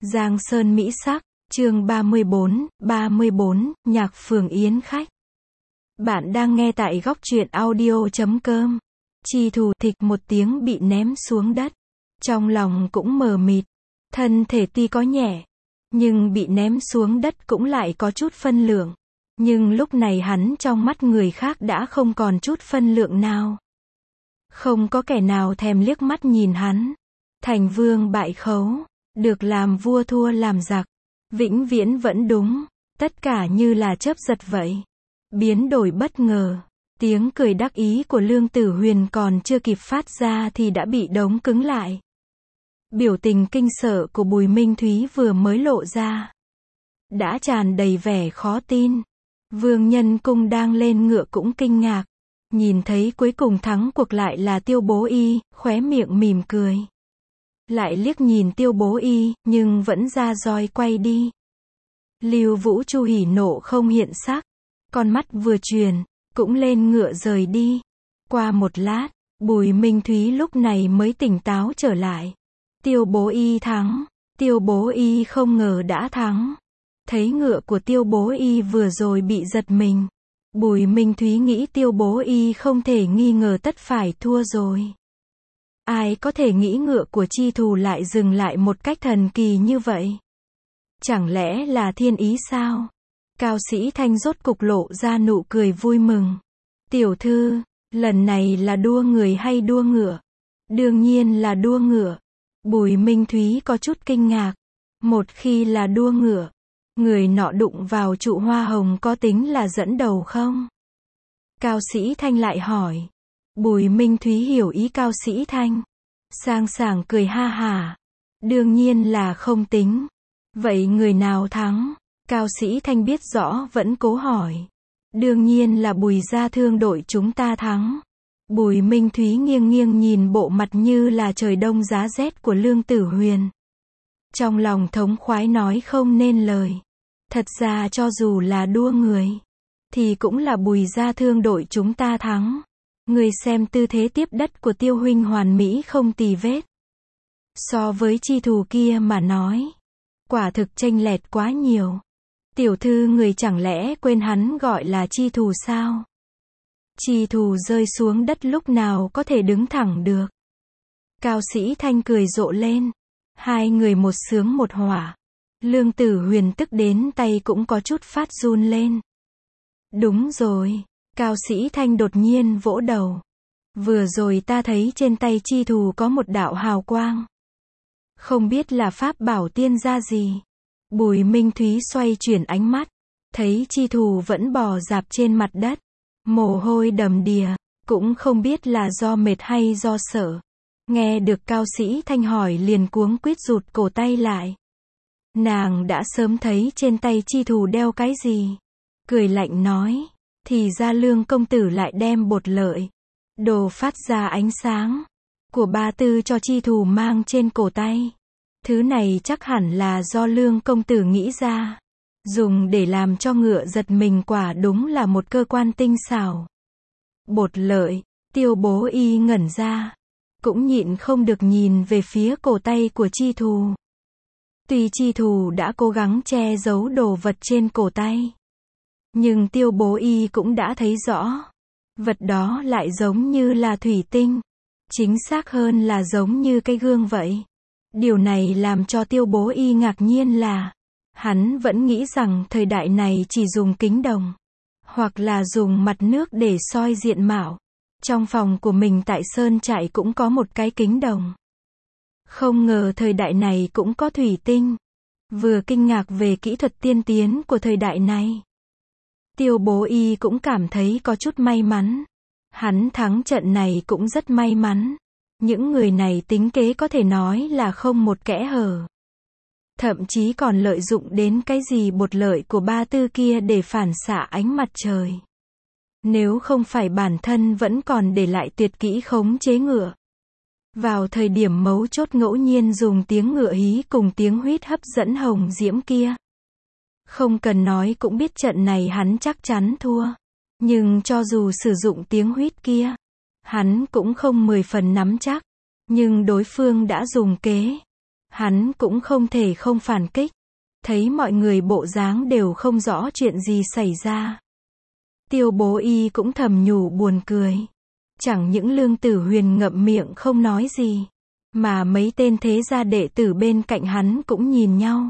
Giang Sơn Mỹ Sắc, chương 34, Nhạc Phường Yến Khách. Bạn đang nghe tại góc truyện audio.com. Chi Thù thịch một tiếng bị ném xuống đất. Trong lòng cũng mờ mịt. Thân thể tuy có nhẹ, nhưng bị ném xuống đất cũng lại có chút phân lượng. Nhưng lúc này hắn trong mắt người khác đã không còn chút phân lượng nào. Không có kẻ nào thèm liếc mắt nhìn hắn. Thành vương bại khấu, được làm vua thua làm giặc, vĩnh viễn vẫn đúng, tất cả như là chớp giật vậy. Biến đổi bất ngờ, tiếng cười đắc ý của Lương Tử Huyền còn chưa kịp phát ra thì đã bị đóng cứng lại. Biểu tình kinh sợ của Bùi Minh Thúy vừa mới lộ ra, đã tràn đầy vẻ khó tin. Vương Nhân Cung đang lên ngựa cũng kinh ngạc, nhìn thấy cuối cùng thắng cuộc lại là Tiêu Bố Y, khóe miệng mỉm cười. Lại liếc nhìn Tiêu Bố Y, nhưng vẫn ra roi quay đi. Lưu Vũ Chu hỉ nộ không hiện sắc, con mắt vừa truyền, cũng lên ngựa rời đi. Qua một lát, Bùi Minh Thúy lúc này mới tỉnh táo trở lại. Tiêu Bố Y thắng, Tiêu Bố Y không ngờ đã thắng. Thấy ngựa của Tiêu Bố Y vừa rồi bị giật mình, Bùi Minh Thúy nghĩ Tiêu Bố Y không thể nghi ngờ tất phải thua rồi. Ai có thể nghĩ ngựa của Chi Thù lại dừng lại một cách thần kỳ như vậy? Chẳng lẽ là thiên ý sao? Cao Sĩ Thanh rốt cục lộ ra nụ cười vui mừng. Tiểu thư, lần này là đua người hay đua ngựa? Đương nhiên là đua ngựa. Bùi Minh Thúy có chút kinh ngạc. Một khi là đua ngựa, người nọ đụng vào trụ hoa hồng có tính là dẫn đầu không? Cao Sĩ Thanh lại hỏi. Bùi Minh Thúy hiểu ý Cao Sĩ Thanh. Sang sảng cười ha hả. Đương nhiên là không tính. Vậy người nào thắng? Cao Sĩ Thanh biết rõ vẫn cố hỏi. Đương nhiên là Bùi gia thương đội chúng ta thắng. Bùi Minh Thúy nghiêng nghiêng nhìn bộ mặt như là trời đông giá rét của Lương Tử Huyền. Trong lòng thống khoái nói không nên lời. Thật ra cho dù là đua người, thì cũng là Bùi gia thương đội chúng ta thắng. Người xem tư thế tiếp đất của Tiêu huynh hoàn mỹ không tì vết. So với Chi Thù kia mà nói, quả thực chênh lệch quá nhiều. Tiểu thư người chẳng lẽ quên hắn gọi là Chi Thù sao? Chi Thù rơi xuống đất lúc nào có thể đứng thẳng được. Cao Sĩ Thanh cười rộ lên. Hai người một sướng một hỏa. Lương Tử Huyền tức đến tay cũng có chút phát run lên. Đúng rồi. Cao Sĩ Thanh đột nhiên vỗ đầu. Vừa rồi ta thấy trên tay Chi Thù có một đạo hào quang. Không biết là pháp bảo tiên gia gì. Bùi Minh Thúy xoay chuyển ánh mắt. Thấy Chi Thù vẫn bò rạp trên mặt đất. Mồ hôi đầm đìa. Cũng không biết là do mệt hay do sợ. Nghe được Cao Sĩ Thanh hỏi liền cuống quýt rụt cổ tay lại. Nàng đã sớm thấy trên tay Chi Thù đeo cái gì. Cười lạnh nói. Thì ra Lương công tử lại đem bột lợi, đồ phát ra ánh sáng của ba tư cho Chi Thù mang trên cổ tay. Thứ này chắc hẳn là do Lương công tử nghĩ ra, dùng để làm cho ngựa giật mình, quả đúng là một cơ quan tinh xảo. Bột lợi, Tiêu Bố Y ngẩn ra, cũng nhịn không được nhìn về phía cổ tay của Chi Thù. Tuy Chi Thù đã cố gắng che giấu đồ vật trên cổ tay, nhưng Tiêu Bố Y cũng đã thấy rõ. Vật đó lại giống như là thủy tinh. Chính xác hơn là giống như cái gương vậy. Điều này làm cho Tiêu Bố Y ngạc nhiên là, hắn vẫn nghĩ rằng thời đại này chỉ dùng kính đồng, hoặc là dùng mặt nước để soi diện mạo. Trong phòng của mình tại Sơn Trại cũng có một cái kính đồng. Không ngờ thời đại này cũng có thủy tinh. Vừa kinh ngạc về kỹ thuật tiên tiến của thời đại này, Tiêu Bố Y cũng cảm thấy có chút may mắn. Hắn thắng trận này cũng rất may mắn. Những người này tính kế có thể nói là không một kẽ hở. Thậm chí còn lợi dụng đến cái gì bột lợi của ba tư kia để phản xạ ánh mặt trời. Nếu không phải bản thân vẫn còn để lại tuyệt kỹ khống chế ngựa. Vào thời điểm mấu chốt ngẫu nhiên dùng tiếng ngựa hí cùng tiếng huýt hấp dẫn hồng diễm kia. Không cần nói cũng biết trận này hắn chắc chắn thua. Nhưng cho dù sử dụng tiếng huýt kia, hắn cũng không 10 phần nắm chắc. Nhưng đối phương đã dùng kế. Hắn cũng không thể không phản kích. Thấy mọi người bộ dáng đều không rõ chuyện gì xảy ra. Tiêu Bố Y cũng thầm nhủ buồn cười. Chẳng những Lương Tử Huyền ngậm miệng không nói gì, mà mấy tên thế gia đệ tử bên cạnh hắn cũng nhìn nhau.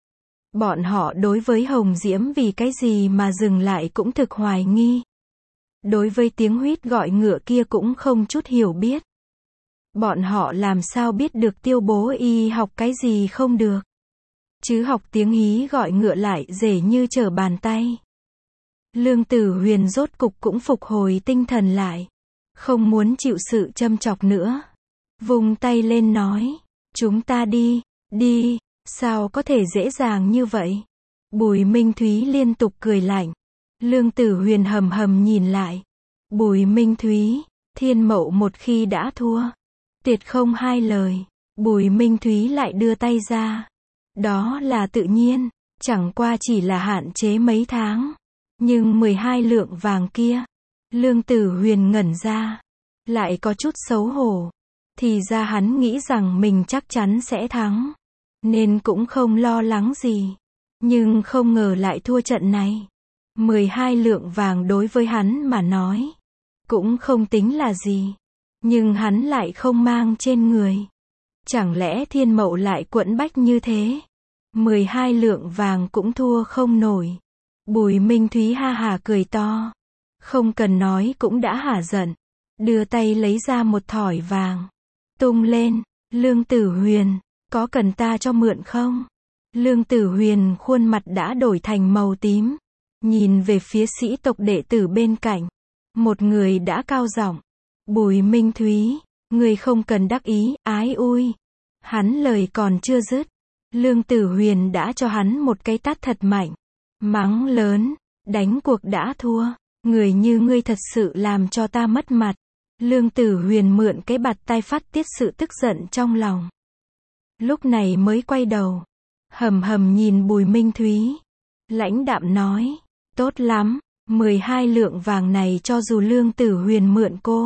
Bọn họ đối với Hồng Diễm vì cái gì mà dừng lại cũng thực hoài nghi. Đối với tiếng huýt gọi ngựa kia cũng không chút hiểu biết. Bọn họ làm sao biết được Tiêu Bố Y học cái gì không được. Chứ học tiếng hí gọi ngựa lại dễ như trở bàn tay. Lương Tử Huyền rốt cục cũng phục hồi tinh thần lại. Không muốn chịu sự châm chọc nữa. Vung tay lên nói. Chúng ta đi, đi, sao có thể dễ dàng như vậy? Bùi Minh Thúy liên tục cười lạnh. Lương Tử Huyền hầm hầm nhìn lại. Bùi Minh Thúy, Thiên Mậu một khi đã thua, tuyệt không hai lời. Bùi Minh Thúy lại đưa tay ra. Đó là tự nhiên, chẳng qua chỉ là hạn chế mấy tháng. Nhưng 12 lượng vàng kia, Lương Tử Huyền ngẩn ra, lại có chút xấu hổ. Thì ra hắn nghĩ rằng mình chắc chắn sẽ thắng, nên cũng không lo lắng gì. Nhưng không ngờ lại thua trận này. 12 lượng vàng đối với hắn mà nói, cũng không tính là gì. Nhưng hắn lại không mang trên người. Chẳng lẽ Thiên Mậu lại quẫn bách như thế? 12 lượng vàng cũng thua không nổi. Bùi Minh Thúy ha hả cười to. Không cần nói cũng đã hả giận. Đưa tay lấy ra một thỏi vàng. Tung lên. Lương Tử Huyền, có cần ta cho mượn không? Lương Tử Huyền khuôn mặt đã đổi thành màu tím. Nhìn về phía sĩ tộc đệ tử bên cạnh. Một người đã cao giọng. Bùi Minh Thúy, người không cần đắc ý, ái ui. Hắn lời còn chưa dứt. Lương Tử Huyền đã cho hắn một cái tát thật mạnh. Mắng lớn, đánh cuộc đã thua. Người như ngươi thật sự làm cho ta mất mặt. Lương Tử Huyền mượn cái bạt tai phát tiết sự tức giận trong lòng. Lúc này mới quay đầu. Hầm hầm nhìn Bùi Minh Thúy. Lãnh đạm nói, tốt lắm, 12 lượng vàng này cho dù Lương Tử Huyền mượn cô.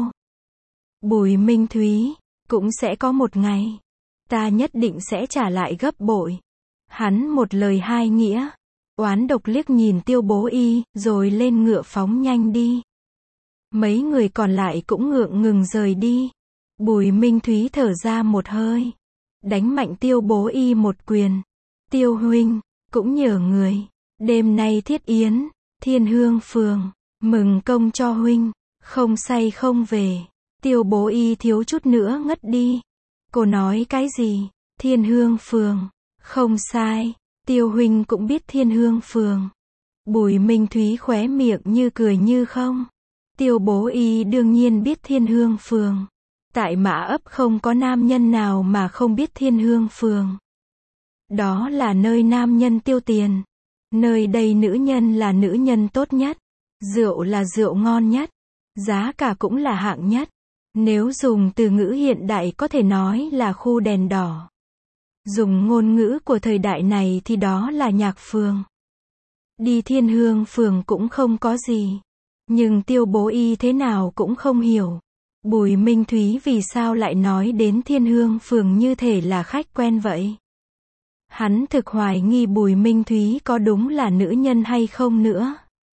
Bùi Minh Thúy, cũng sẽ có một ngày. Ta nhất định sẽ trả lại gấp bội. Hắn một lời hai nghĩa. Oán độc liếc nhìn Tiêu Bố Y, rồi lên ngựa phóng nhanh đi. Mấy người còn lại cũng ngượng ngừng rời đi. Bùi Minh Thúy thở ra một hơi. Đánh mạnh Tiêu Bố Y một quyền. Tiêu huynh, cũng nhờ người. Đêm nay thiết yến, Thiên Hương Phường. Mừng công cho huynh. Không say không về. Tiêu Bố Y thiếu chút nữa ngất đi. Cô nói cái gì? Thiên Hương Phường. Không sai. Tiêu huynh cũng biết Thiên Hương Phường. Bùi Minh Thúy khóe miệng như cười như không. Tiêu Bố Y đương nhiên biết Thiên Hương Phường. Tại Mã Ấp không có nam nhân nào mà không biết Thiên Hương Phường. Đó là nơi nam nhân tiêu tiền. Nơi đây nữ nhân là nữ nhân tốt nhất. Rượu là rượu ngon nhất. Giá cả cũng là hạng nhất. Nếu dùng từ ngữ hiện đại có thể nói là khu đèn đỏ. Dùng ngôn ngữ của thời đại này thì đó là nhạc phường. Đi Thiên Hương Phường cũng không có gì. Nhưng Tiêu Bố Y thế nào cũng không hiểu. Bùi Minh Thúy vì sao lại nói đến Thiên Hương Phường như thể là khách quen vậy. Hắn thực hoài nghi Bùi Minh Thúy có đúng là nữ nhân hay không nữa.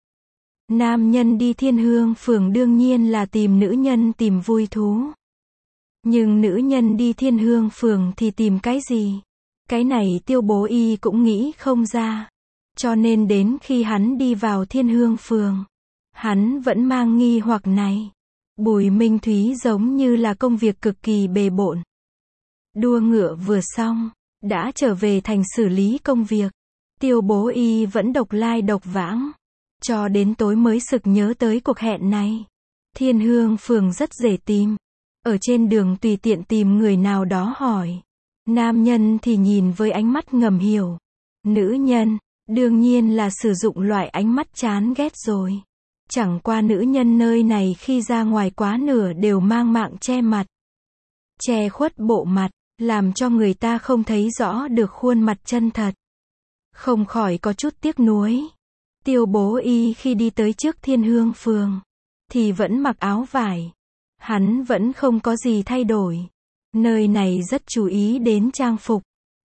Nam nhân đi Thiên Hương Phường đương nhiên là tìm nữ nhân tìm vui thú. Nhưng nữ nhân đi Thiên Hương Phường thì tìm cái gì? Cái này Tiêu Bố Y cũng nghĩ không ra. Cho nên đến khi hắn đi vào Thiên Hương Phường, hắn vẫn mang nghi hoặc này. Bùi Minh Thúy giống như là công việc cực kỳ bề bộn. Đua ngựa vừa xong, đã trở về thành xử lý công việc. Tiêu Bố Y vẫn độc lai độc vãng. Cho đến tối mới sực nhớ tới cuộc hẹn này. Thiên Hương Phường rất dễ tìm. Ở trên đường tùy tiện tìm người nào đó hỏi. Nam nhân thì nhìn với ánh mắt ngầm hiểu. Nữ nhân, đương nhiên là sử dụng loại ánh mắt chán ghét rồi. Chẳng qua nữ nhân nơi này khi ra ngoài quá nửa đều mang mạng che mặt. Che khuất bộ mặt, làm cho người ta không thấy rõ được khuôn mặt chân thật. Không khỏi có chút tiếc nuối. Tiêu Bố Y khi đi tới trước Thiên Hương Phường, thì vẫn mặc áo vải. Hắn vẫn không có gì thay đổi. Nơi này rất chú ý đến trang phục.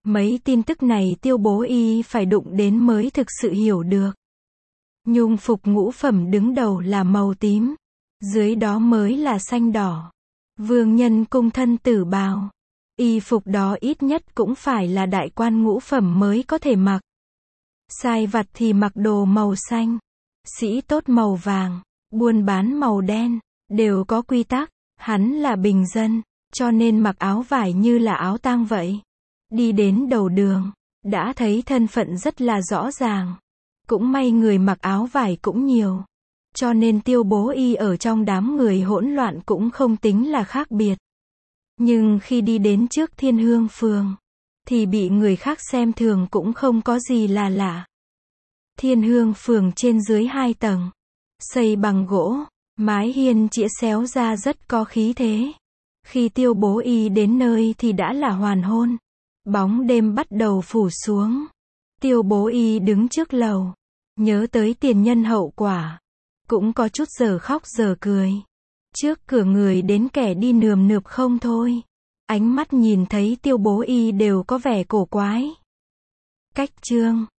Mấy tin tức này Tiêu Bố Y phải đụng đến mới thực sự hiểu được. Nhung phục ngũ phẩm đứng đầu là màu tím, dưới đó mới là xanh đỏ. Vương nhân cung thân tử bào. Y phục đó ít nhất cũng phải là đại quan ngũ phẩm mới có thể mặc. Sai vặt thì mặc đồ màu xanh, sĩ tốt màu vàng, buôn bán màu đen, đều có quy tắc. Hắn là bình dân, cho nên mặc áo vải như là áo tang vậy. Đi đến đầu đường, đã thấy thân phận rất là rõ ràng. Cũng may người mặc áo vải cũng nhiều, cho nên Tiêu Bố Y ở trong đám người hỗn loạn cũng không tính là khác biệt. Nhưng khi đi đến trước Thiên Hương Phường, thì bị người khác xem thường cũng không có gì là lạ. Thiên Hương Phường trên dưới 2 tầng, xây bằng gỗ, mái hiên chĩa xéo ra rất có khí thế. Khi Tiêu Bố Y đến nơi thì đã là hoàng hôn, bóng đêm bắt đầu phủ xuống. Tiêu Bố Y đứng trước lầu, nhớ tới tiền nhân hậu quả, cũng có chút giờ khóc giờ cười. Trước cửa người đến kẻ đi nườm nượp không thôi. Ánh mắt nhìn thấy Tiêu Bố Y đều có vẻ cổ quái. Cách chương